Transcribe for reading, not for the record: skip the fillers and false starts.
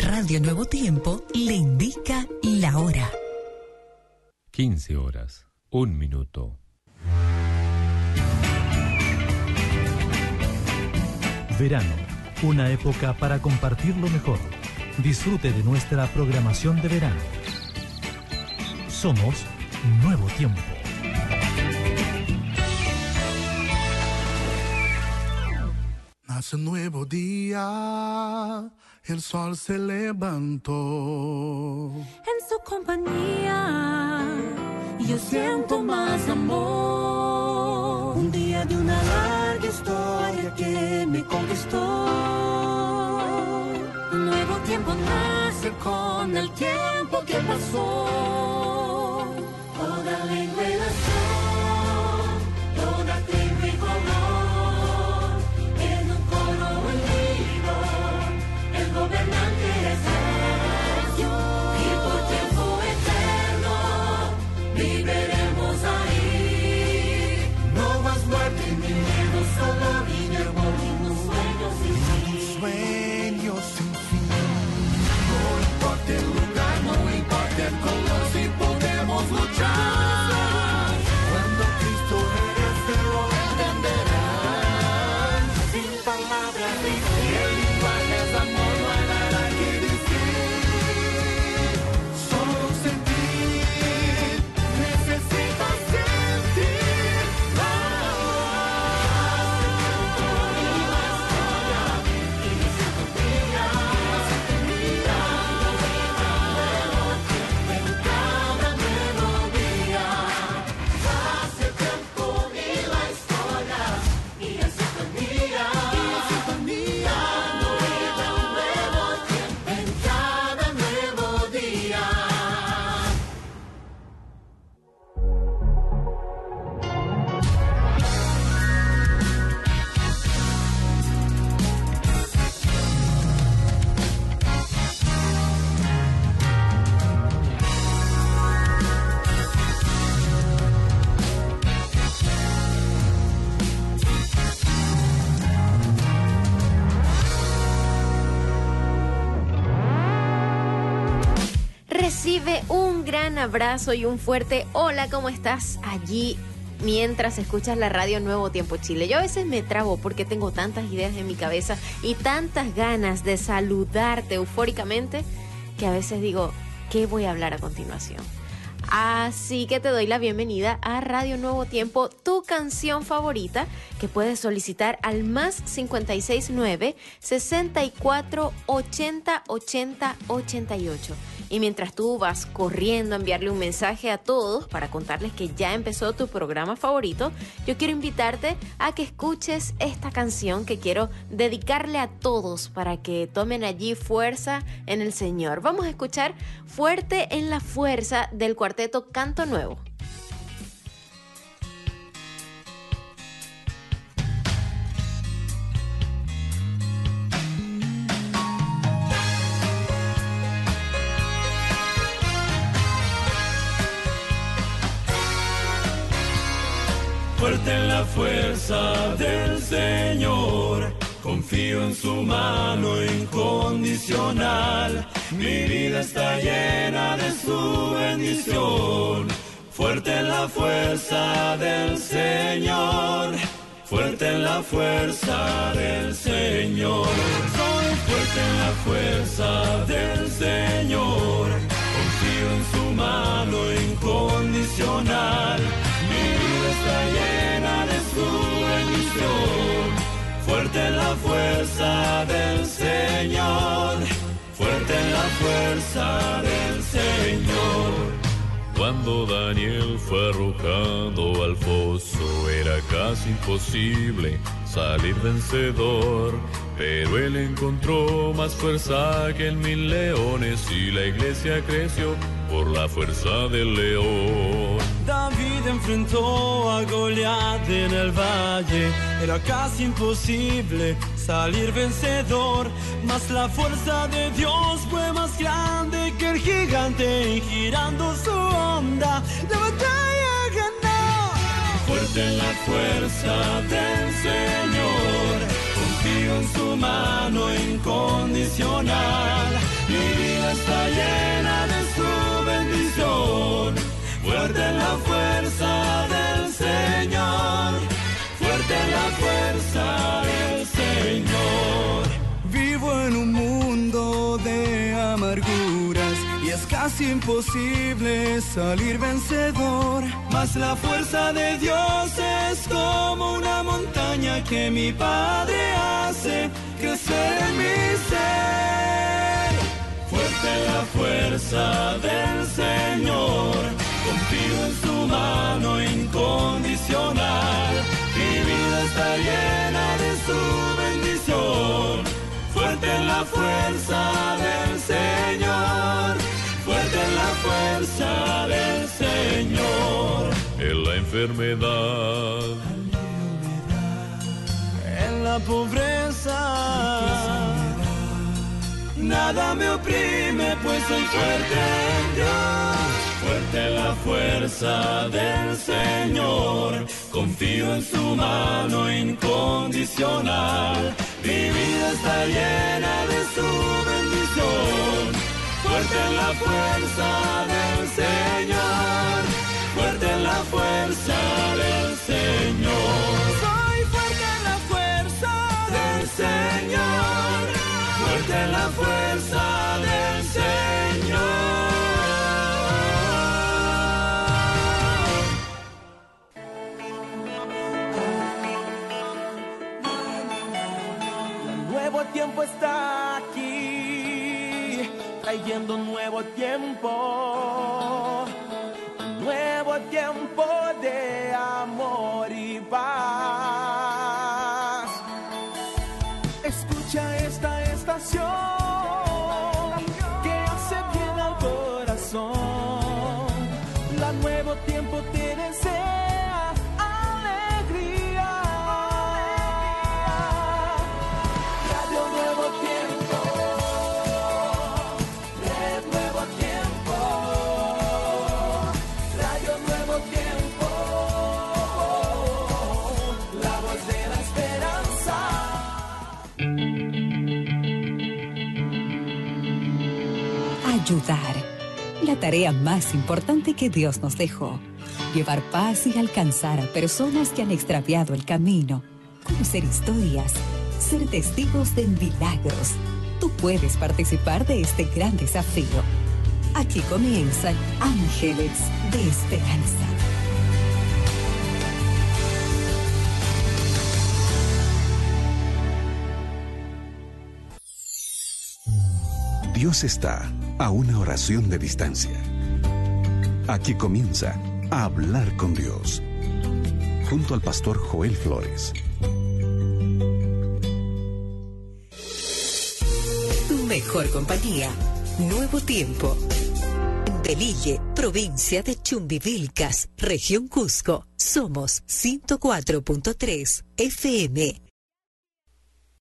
Radio Nuevo Tiempo le indica la hora. 15 horas, 1 minuto. Verano, una época para compartir lo mejor. Disfrute de nuestra programación de verano. Somos Nuevo Tiempo. Nace un nuevo día, el sol se levantó. En su compañía, yo siento más amor. Un día de una larga historia que me conquistó. Un nuevo tiempo nace con el tiempo que pasó. Toda lengua y nación, toda tribu y color, en un coro unido, el gobernante es Dios. Y por tiempo eterno viviremos ahí. No más muerte ni miedo, solo vida y amor y unos sueños sin fin. Sueños sin fin. No importa el lugar, no importa el color, si podemos luchar. Cuando Cristo regrese lo entenderán. Sin palabras dice, el lenguaje es amor, no hay nada que decir. Solo sentir, necesitas sentir. Recibe un gran abrazo y un fuerte hola, ¿cómo estás? Allí mientras escuchas la radio Nuevo Tiempo Chile. Yo a veces me trabo porque tengo tantas ideas en mi cabeza y tantas ganas de saludarte eufóricamente que a veces digo, ¿qué voy a hablar a continuación? Así que te doy la bienvenida a Radio Nuevo Tiempo, tu canción favorita, que puedes solicitar al más 569 64 80 80 88. Y mientras tú vas corriendo a enviarle un mensaje a todos para contarles que ya empezó tu programa favorito, yo quiero invitarte a que escuches esta canción que quiero dedicarle a todos para que tomen allí fuerza en el Señor. Vamos a escuchar Fuerte en la Fuerza del cuarteto Canto Nuevo. Fuerte en la fuerza del Señor, confío en su mano incondicional. Mi vida está llena de su bendición. Fuerte en la fuerza del Señor, fuerte en la fuerza del Señor. Soy fuerte en la fuerza del Señor, confío en su mano incondicional. Mi vida está llena de su bendición. Fuerte en la fuerza del Señor, fuerte en la fuerza del Señor. Cuando Daniel fue arrojado al foso, era casi imposible salir vencedor. Pero él encontró más fuerza que en 1000 leones y la iglesia creció por la fuerza del león. David enfrentó a Goliat en el valle, era casi imposible salir vencedor, mas la fuerza de Dios fue más grande que el gigante y girando su onda, la batalla ganó. Fuerte en la fuerza del Señor, confío en su mano incondicional. Mi vida está llena de su bendición. Fuerte en la fuerza del Señor. Fuerte en la fuerza del Señor. Vivo en un mundo de amarguras y es casi imposible salir vencedor. Mas la fuerza de Dios es como una montaña que mi Padre hace crecer en mi ser. Fuerte la fuerza del Señor, confío en su mano incondicional. Mi vida está llena de su bendición. Fuerte en la fuerza del Señor. Fuerte en la fuerza del Señor. En la enfermedad, En la pobreza, nada me oprime, pues soy fuerte en Dios. Fuerte en la fuerza del Señor, confío en su mano incondicional. Mi vida está llena de su bendición. Fuerte en la fuerza del Señor. Fuerte en la fuerza del Señor. Soy fuerte en la fuerza Del Señor. Fuerte en la fuerza del Señor. Nuevo tiempo está aquí, trayendo un nuevo tiempo. Un nuevo tiempo de amor y paz. Escucha esta estación que hace bien al corazón. La Nuevo Tiempo te desea alegría. Radio Nuevo Tiempo, Red Nuevo Tiempo, Radio Nuevo Tiempo, la voz de la esperanza. Ayudar. La tarea más importante que Dios nos dejó. Llevar paz y alcanzar a personas que han extraviado el camino. Conocer historias. Ser testigos de milagros. Tú puedes participar de este gran desafío. Aquí comienzan Ángeles de Esperanza. Dios está a una oración de distancia. Aquí comienza a hablar con Dios, junto al pastor Joel Flores. Tu mejor compañía. Nuevo Tiempo. Belille, provincia de Chumbivilcas, región Cusco. Somos 104.3 FM.